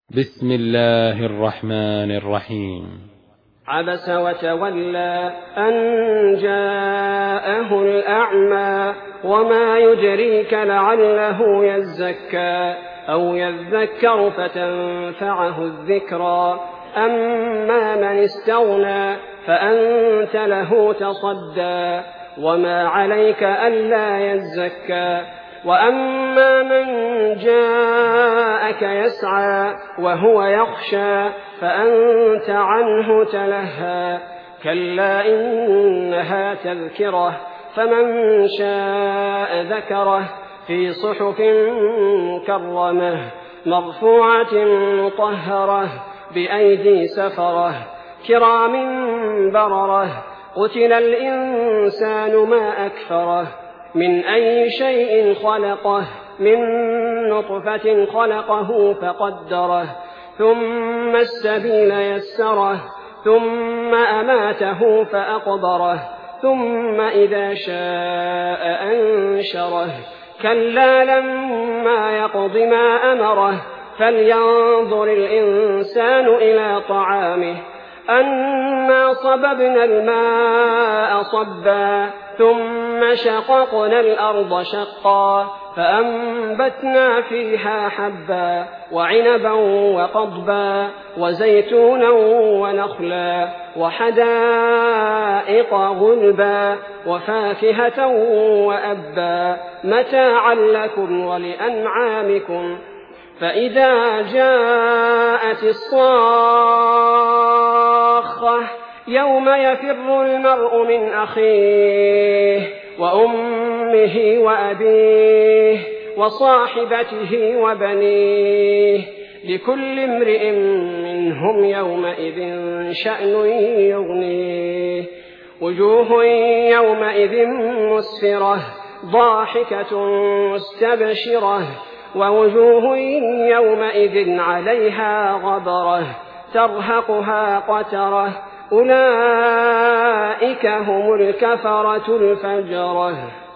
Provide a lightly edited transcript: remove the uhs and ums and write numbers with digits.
بسم الله الرحمن الرحيم. عبس وتولى أن جاءه الأعمى وما يدريك لعله يزكى أو يذكر فتنفعه الذكرى أما من استغنى فأنت له تصدى وما عليك ألا يزكى وأما من جاءك يسعى وهو يخشى فأنت عنه تلهى كلا إنها تذكرة فمن شاء ذكره في صحف مكرمة مرفوعة مطهرة بأيدي سفرة كرام بررة قتل الإنسان ما أكفره من أي شيء خلقه من نطفة خلقه فقدره ثم السبيل يسره ثم أماته فأقبره ثم إذا شاء أنشره كلا لما يقض ما أمره فلينظر الإنسان إلى طعامه أنا صببنا الماء صبا ثم شققنا الأرض شقا فأنبتنا فيها حبا وعنبا وقضبا وزيتونا ونخلا وحدائق غلبا وفاكهة وأبا متاعا لكم ولأنعامكم فإذا جاءت الصاخة يوم يفر المرء من أخيه وأمه وأبيه وصاحبته وبنيه لكل امرئ منهم يومئذ شأن يغنيه وجوه يومئذ مسفرة ضاحكة مستبشرة ووجوه يومئذ عليها غبرة ترهقها قترة أولئك هم الكفرة الفجرة.